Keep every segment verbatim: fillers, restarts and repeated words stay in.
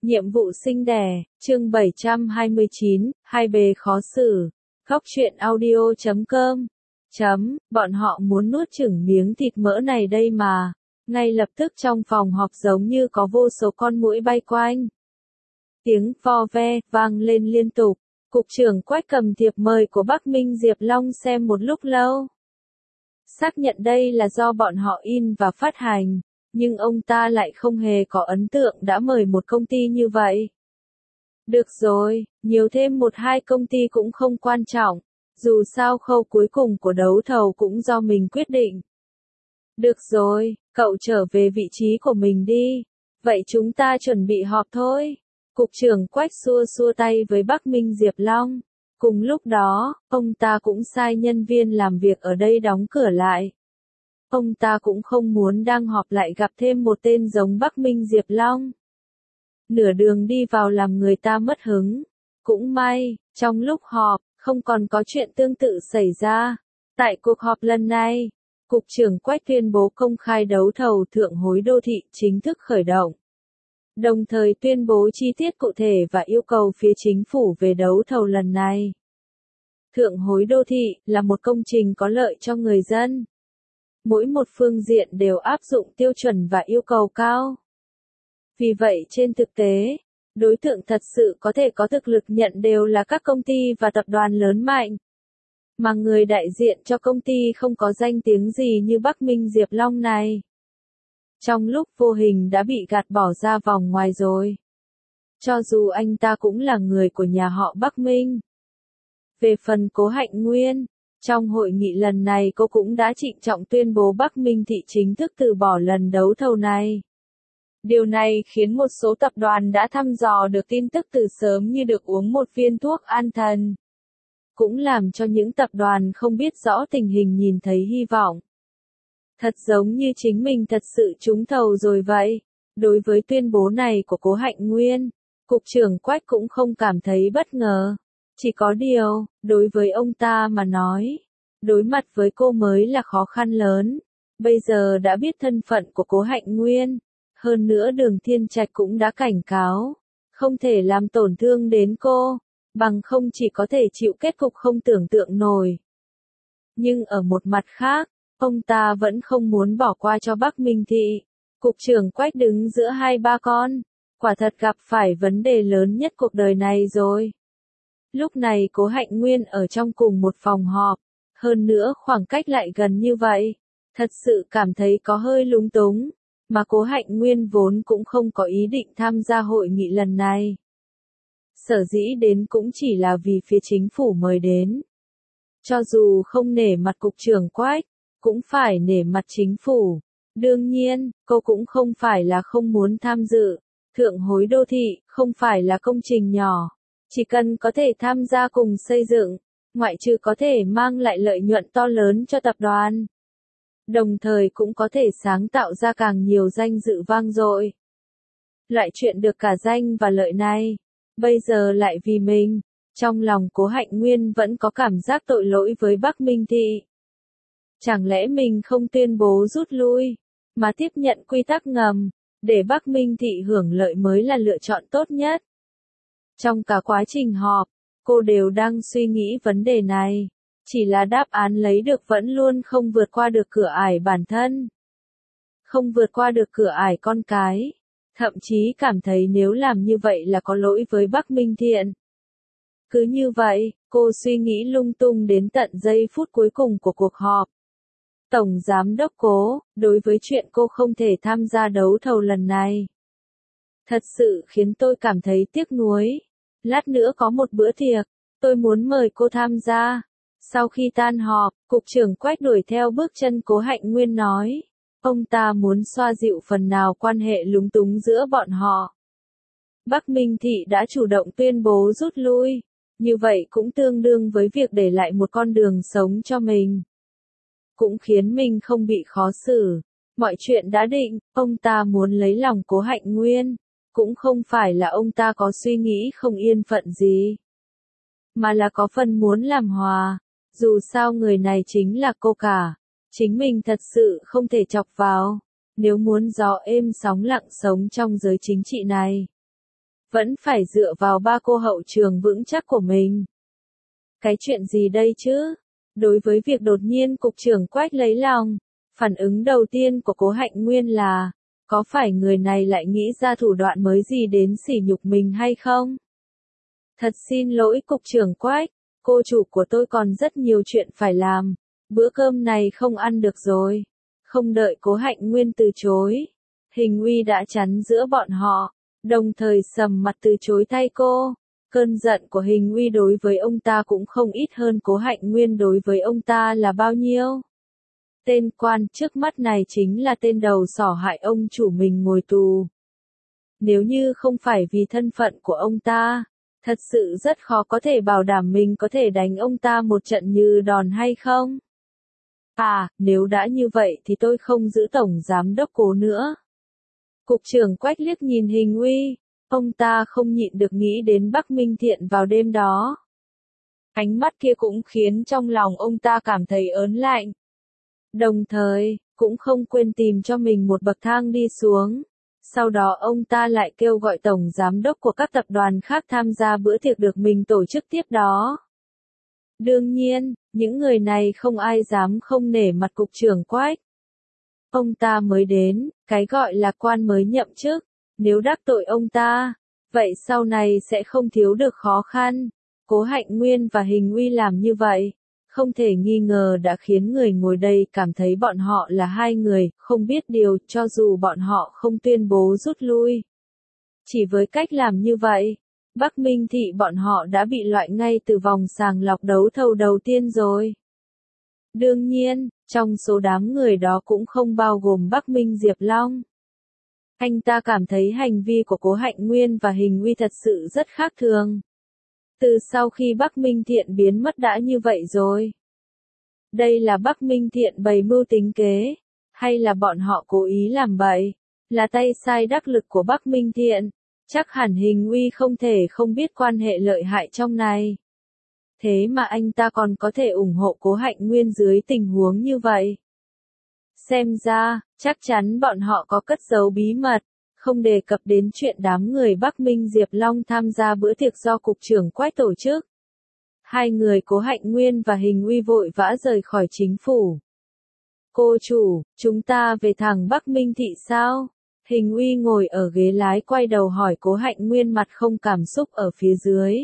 Nhiệm vụ sinh đẻ, chương bảy trăm hai mươi chín, hai bề khó xử. Góc truyện audio chấm com. Chấm, bọn họ muốn nuốt chửng miếng thịt mỡ này đây mà. Ngay lập tức trong phòng họp giống như có vô số con muỗi bay quanh. Tiếng vo ve vang lên liên tục. Cục trưởng Quách cầm thiệp mời của Bắc Minh Diệp Long xem một lúc lâu. Xác nhận đây là do bọn họ in và phát hành. Nhưng ông ta lại không hề có ấn tượng đã mời một công ty như vậy. Được rồi, nhiều thêm một hai công ty cũng không quan trọng, dù sao khâu cuối cùng của đấu thầu cũng do mình quyết định. Được rồi, cậu trở về vị trí của mình đi, vậy chúng ta chuẩn bị họp thôi. Cục trưởng Quách xua xua tay với Bắc Minh Diệp Long. Cùng lúc đó, ông ta cũng sai nhân viên làm việc ở đây đóng cửa lại. Ông ta cũng không muốn đang họp lại gặp thêm một tên giống Bắc Minh Diệp Long. Nửa đường đi vào làm người ta mất hứng. Cũng may, trong lúc họp, không còn có chuyện tương tự xảy ra. Tại cuộc họp lần này, Cục trưởng Quách tuyên bố công khai đấu thầu thượng hối đô thị chính thức khởi động. Đồng thời tuyên bố chi tiết cụ thể và yêu cầu phía chính phủ về đấu thầu lần này. Thượng hối đô thị là một công trình có lợi cho người dân. Mỗi một phương diện đều áp dụng tiêu chuẩn và yêu cầu cao. Vì vậy trên thực tế, đối tượng thật sự có thể có thực lực nhận đều là các công ty và tập đoàn lớn mạnh. Mà người đại diện cho công ty không có danh tiếng gì như Bắc Minh Diệp Long này. Trong lúc vô hình đã bị gạt bỏ ra vòng ngoài rồi. Cho dù anh ta cũng là người của nhà họ Bắc Minh. Về phần Cố Hạnh Nguyên, trong hội nghị lần này cô cũng đã trịnh trọng tuyên bố Bắc Minh Thị chính thức từ bỏ lần đấu thầu này. Điều này khiến một số tập đoàn đã thăm dò được tin tức từ sớm như được uống một viên thuốc an thần. Cũng làm cho những tập đoàn không biết rõ tình hình nhìn thấy hy vọng. Thật giống như chính mình thật sự trúng thầu rồi vậy. Đối với tuyên bố này của Cố Hạnh Nguyên, Cục trưởng Quách cũng không cảm thấy bất ngờ. Chỉ có điều, đối với ông ta mà nói, đối mặt với cô mới là khó khăn lớn. Bây giờ đã biết thân phận của Cố Hạnh Nguyên, hơn nữa Đường Thiên Trạch cũng đã cảnh cáo, không thể làm tổn thương đến cô, bằng không chỉ có thể chịu kết cục không tưởng tượng nổi. Nhưng ở một mặt khác, ông ta vẫn không muốn bỏ qua cho Bắc Minh Thị. Cục trưởng Quách đứng giữa hai ba con, quả thật gặp phải vấn đề lớn nhất cuộc đời này rồi. Lúc này Cố Hạnh Nguyên ở trong cùng một phòng họp, hơn nữa khoảng cách lại gần như vậy, thật sự cảm thấy có hơi lúng túng, mà Cố Hạnh Nguyên vốn cũng không có ý định tham gia hội nghị lần này. Sở dĩ đến cũng chỉ là vì phía chính phủ mời đến. Cho dù không nể mặt Cục trưởng Quách, cũng phải nể mặt chính phủ. Đương nhiên, cô cũng không phải là không muốn tham dự. Thượng hối đô thị không phải là công trình nhỏ. Chỉ cần có thể tham gia cùng xây dựng, ngoại trừ có thể mang lại lợi nhuận to lớn cho tập đoàn. Đồng thời cũng có thể sáng tạo ra càng nhiều danh dự vang dội. Loại chuyện được cả danh và lợi này, bây giờ lại vì mình, trong lòng Cố Hạnh Nguyên vẫn có cảm giác tội lỗi với Bắc Minh Thị. Chẳng lẽ mình không tuyên bố rút lui, mà tiếp nhận quy tắc ngầm, để Bắc Minh Thị hưởng lợi mới là lựa chọn tốt nhất. Trong cả quá trình họp, cô đều đang suy nghĩ vấn đề này, chỉ là đáp án lấy được vẫn luôn không vượt qua được cửa ải bản thân. Không vượt qua được cửa ải con cái, thậm chí cảm thấy nếu làm như vậy là có lỗi với Bắc Minh Thiện. Cứ như vậy, cô suy nghĩ lung tung đến tận giây phút cuối cùng của cuộc họp. Tổng Giám đốc Cố, đối với chuyện cô không thể tham gia đấu thầu lần này, thật sự khiến tôi cảm thấy tiếc nuối. Lát nữa có một bữa tiệc, tôi muốn mời cô tham gia. Sau khi tan họp, Cục trưởng Quách đuổi theo bước chân Cố Hạnh Nguyên nói. Ông ta muốn xoa dịu phần nào quan hệ lúng túng giữa bọn họ. Bắc Minh Thị đã chủ động tuyên bố rút lui. Như vậy cũng tương đương với việc để lại một con đường sống cho mình. Cũng khiến mình không bị khó xử. Mọi chuyện đã định, ông ta muốn lấy lòng Cố Hạnh Nguyên. Cũng không phải là ông ta có suy nghĩ không yên phận gì, mà là có phần muốn làm hòa. Dù sao người này chính là cô cả, chính mình thật sự không thể chọc vào, nếu muốn gió êm sóng lặng sống trong giới chính trị này. vẫn phải dựa vào ba cô hậu trường vững chắc của mình. Cái chuyện gì đây chứ? Đối với việc đột nhiên cục trưởng Quách lấy lòng, phản ứng đầu tiên của Cố Hạnh Nguyên là, có phải người này lại nghĩ ra thủ đoạn mới gì đến sỉ nhục mình hay không? Thật xin lỗi cục trưởng Quách, cô chủ của tôi còn rất nhiều chuyện phải làm, bữa cơm này không ăn được rồi. Không đợi Cố Hạnh Nguyên từ chối, Hình Uy đã chắn giữa bọn họ, đồng thời sầm mặt từ chối thay cô. Cơn giận của Hình Uy đối với ông ta cũng không ít hơn Cố Hạnh Nguyên đối với ông ta là bao nhiêu. Tên quan trước mắt này chính là tên đầu sỏ hại ông chủ mình ngồi tù. Nếu như không phải vì thân phận của ông ta, thật sự rất khó có thể bảo đảm mình có thể đánh ông ta một trận như đòn hay không. À, nếu đã như vậy thì tôi không giữ tổng giám đốc Cố nữa. Cục trưởng Quách liếc nhìn Hình Uy, ông ta không nhịn được nghĩ đến Bắc Minh Thiện vào đêm đó. Ánh mắt kia cũng khiến trong lòng ông ta cảm thấy ớn lạnh. Đồng thời, cũng không quên tìm cho mình một bậc thang đi xuống. Sau đó ông ta lại kêu gọi tổng giám đốc của các tập đoàn khác tham gia bữa tiệc được mình tổ chức tiếp đó. Đương nhiên, những người này không ai dám không nể mặt cục trưởng Quách. Ông ta mới đến, cái gọi là quan mới nhậm chức, nếu đắc tội ông ta, vậy sau này sẽ không thiếu được khó khăn. Cố Hạnh Nguyên và Hình Uy làm như vậy, không thể nghi ngờ đã khiến người ngồi đây cảm thấy bọn họ là hai người không biết điều, cho dù bọn họ không tuyên bố rút lui. Chỉ với cách làm như vậy, Bắc Minh Thị bọn họ đã bị loại ngay từ vòng sàng lọc đấu thầu đầu tiên rồi. Đương nhiên, trong số đám người đó cũng không bao gồm Bắc Minh Diệp Long. Anh ta cảm thấy hành vi của Cố Hạnh Nguyên và Hình Uy thật sự rất khác thường. Từ sau khi Bắc Minh Thiện biến mất đã như vậy rồi. Đây là Bắc Minh Thiện bày mưu tính kế, hay là bọn họ cố ý làm bậy, là tay sai đắc lực của Bắc Minh Thiện, chắc hẳn Hình Uy không thể không biết quan hệ lợi hại trong này. Thế mà anh ta còn có thể ủng hộ Cố Hạnh Nguyên dưới tình huống như vậy. Xem ra, chắc chắn bọn họ có cất giấu bí mật, không đề cập đến chuyện đám người Bắc Minh Diệp Long tham gia bữa tiệc do cục trưởng Quách tổ chức. Hai người Cố Hạnh Nguyên và Hình Uy vội vã rời khỏi chính phủ. Cô chủ, chúng ta về thẳng Bắc Minh Thị sao? Hình Uy ngồi ở ghế lái quay đầu hỏi Cố Hạnh Nguyên mặt không cảm xúc ở phía dưới.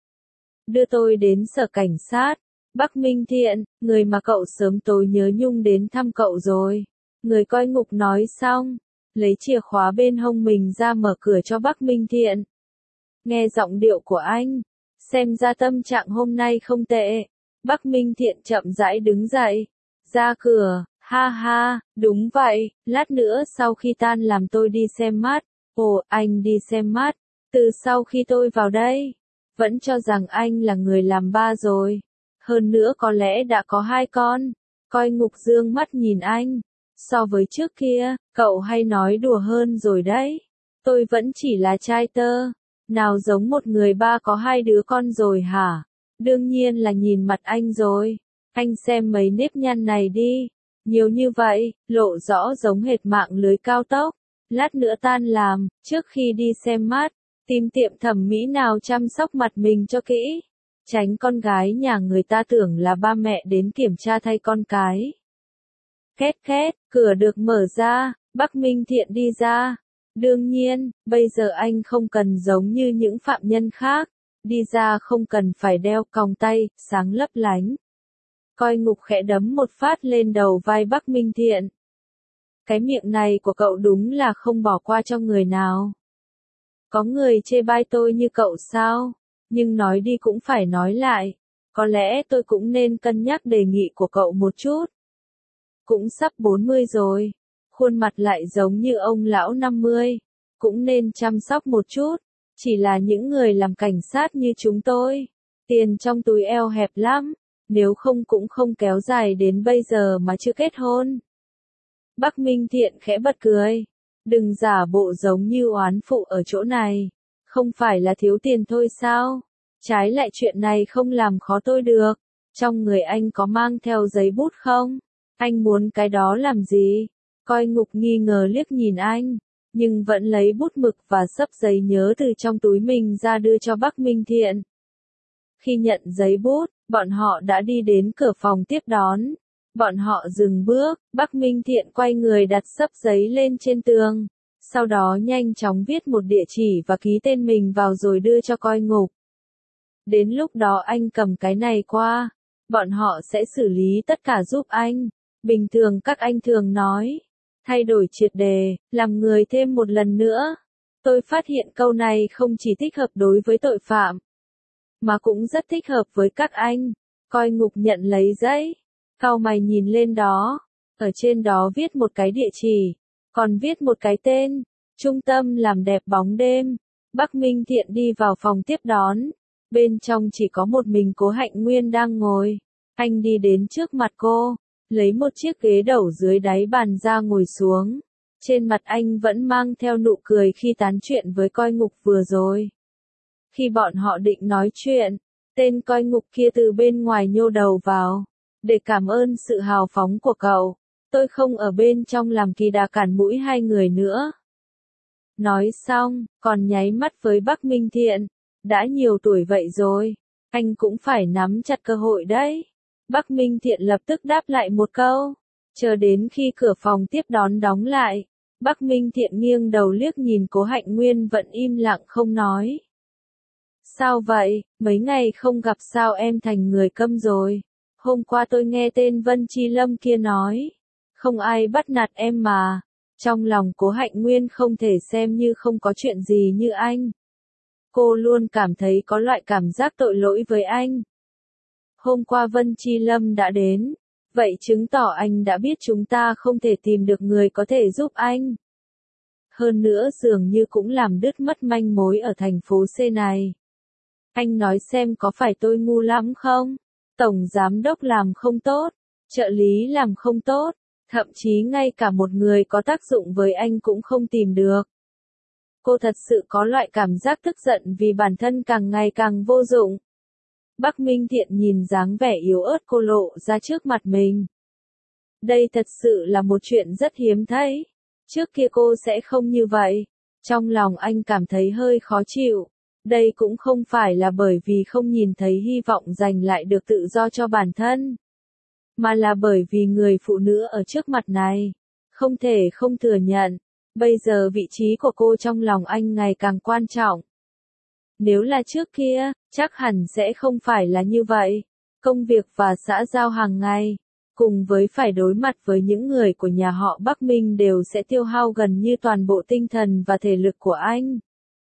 Đưa tôi đến sở cảnh sát. Bắc Minh Thiện, người mà cậu sớm tối nhớ nhung đến thăm cậu rồi. Người coi ngục nói xong, lấy chìa khóa bên hông mình ra mở cửa cho Bắc Minh Thiện. Nghe giọng điệu của anh, xem ra tâm trạng hôm nay không tệ. Bắc Minh Thiện chậm rãi đứng dậy, ra cửa, ha ha, đúng vậy, lát nữa sau khi tan làm tôi đi xem mắt. Ồ, anh đi xem mắt, từ sau khi tôi vào đây, vẫn cho rằng anh là người làm ba rồi. Hơn nữa có lẽ đã có hai con. Coi ngục dương mắt nhìn anh. So với trước kia, cậu hay nói đùa hơn rồi đấy. Tôi vẫn chỉ là trai tơ. Nào giống một người ba có hai đứa con rồi hả? Đương nhiên là nhìn mặt anh rồi. Anh xem mấy nếp nhăn này đi. Nhiều như vậy, lộ rõ giống hệt mạng lưới cao tốc. Lát nữa tan làm, trước khi đi xem mắt, tìm tiệm thẩm mỹ nào chăm sóc mặt mình cho kỹ. Tránh con gái nhà người ta tưởng là ba mẹ đến kiểm tra thay con cái. Két két, cửa được mở ra, Bắc Minh Thiện đi ra. Đương nhiên, bây giờ anh không cần giống như những phạm nhân khác. Đi ra không cần phải đeo còng tay, sáng lấp lánh. Coi ngục khẽ đấm một phát lên đầu vai Bắc Minh Thiện. Cái miệng này của cậu đúng là không bỏ qua cho người nào. Có người chê bai tôi như cậu sao? Nhưng nói đi cũng phải nói lại, có lẽ tôi cũng nên cân nhắc đề nghị của cậu một chút. Cũng sắp bốn mươi rồi, khuôn mặt lại giống như ông lão năm mươi, cũng nên chăm sóc một chút, chỉ là những người làm cảnh sát như chúng tôi, tiền trong túi eo hẹp lắm, nếu không cũng không kéo dài đến bây giờ mà chưa kết hôn. Bắc Minh Thiện khẽ bật cười, đừng giả bộ giống như oán phụ ở chỗ này. Không phải là thiếu tiền thôi sao? Trái lại chuyện này không làm khó tôi được. Trong người anh có mang theo giấy bút không? Anh muốn cái đó làm gì? Coi ngục nghi ngờ liếc nhìn anh. nhưng vẫn lấy bút mực và xấp giấy nhớ từ trong túi mình ra đưa cho Bắc Minh Thiện. Khi nhận giấy bút, bọn họ đã đi đến cửa phòng tiếp đón. Bọn họ dừng bước, Bắc Minh Thiện quay người đặt xấp giấy lên trên tường. Sau đó nhanh chóng viết một địa chỉ và ký tên mình vào rồi đưa cho Coi Ngục. Đến lúc đó anh cầm cái này qua. Bọn họ sẽ xử lý tất cả giúp anh. Bình thường các anh thường nói. Thay đổi triệt đề, làm người thêm một lần nữa. Tôi phát hiện câu này không chỉ thích hợp đối với tội phạm, mà cũng rất thích hợp với các anh. Coi Ngục nhận lấy giấy. Cau mày nhìn lên đó. Ở trên đó viết một cái địa chỉ. Còn viết một cái tên. Trung tâm làm đẹp bóng đêm. Bắc Minh Thiện đi vào phòng tiếp đón. Bên trong chỉ có một mình Cố Hạnh Nguyên đang ngồi. Anh đi đến trước mặt cô, lấy một chiếc ghế đẩu dưới đáy bàn ra ngồi xuống. Trên mặt anh vẫn mang theo nụ cười khi tán chuyện với Coi Ngục vừa rồi. Khi bọn họ định nói chuyện, tên Coi Ngục kia từ bên ngoài nhô đầu vào. Để cảm ơn sự hào phóng của cậu, tôi không ở bên trong làm kỳ đà cản mũi hai người nữa. Nói xong, còn nháy mắt với Bắc Minh Thiện. Đã nhiều tuổi vậy rồi, anh cũng phải nắm chặt cơ hội đấy. Bắc Minh Thiện lập tức đáp lại một câu. Chờ đến khi cửa phòng tiếp đón đóng lại, Bắc Minh Thiện nghiêng đầu liếc nhìn Cố Hạnh Nguyên vẫn im lặng không nói. Sao vậy, mấy ngày không gặp sao em thành người câm rồi? Hôm qua tôi nghe tên Vân Chi Lâm kia nói, không ai bắt nạt em mà. Trong lòng Cố Hạnh Nguyên không thể xem như không có chuyện gì như anh. Cô luôn cảm thấy có loại cảm giác tội lỗi với anh. Hôm qua Vân Chi Lâm đã đến, vậy chứng tỏ anh đã biết chúng ta không thể tìm được người có thể giúp anh. Hơn nữa dường như cũng làm đứt mất manh mối ở thành phố C này. Anh nói xem có phải tôi ngu lắm không? Tổng giám đốc làm không tốt, trợ lý làm không tốt, thậm chí ngay cả một người có tác dụng với anh cũng không tìm được. Cô thật sự có loại cảm giác tức giận vì bản thân càng ngày càng vô dụng. Bắc Minh Thiện nhìn dáng vẻ yếu ớt cô lộ ra trước mặt mình. Đây thật sự là một chuyện rất hiếm thấy. Trước kia cô sẽ không như vậy. Trong lòng anh cảm thấy hơi khó chịu. Đây cũng không phải là bởi vì không nhìn thấy hy vọng giành lại được tự do cho bản thân, mà là bởi vì người phụ nữ ở trước mặt này. Không thể không thừa nhận. Bây giờ vị trí của cô trong lòng anh ngày càng quan trọng. Nếu là trước kia, chắc hẳn sẽ không phải là như vậy. Công việc và xã giao hàng ngày, cùng với phải đối mặt với những người của nhà họ Bắc Minh đều sẽ tiêu hao gần như toàn bộ tinh thần và thể lực của anh.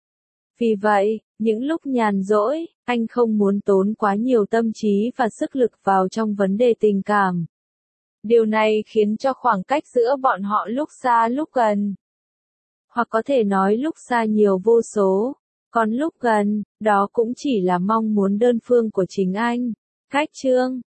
Vì vậy, những lúc nhàn rỗi, anh không muốn tốn quá nhiều tâm trí và sức lực vào trong vấn đề tình cảm. Điều này khiến cho khoảng cách giữa bọn họ lúc xa lúc gần. Hoặc có thể nói lúc xa nhiều vô số, còn lúc gần, đó cũng chỉ là mong muốn đơn phương của chính anh. Cách chương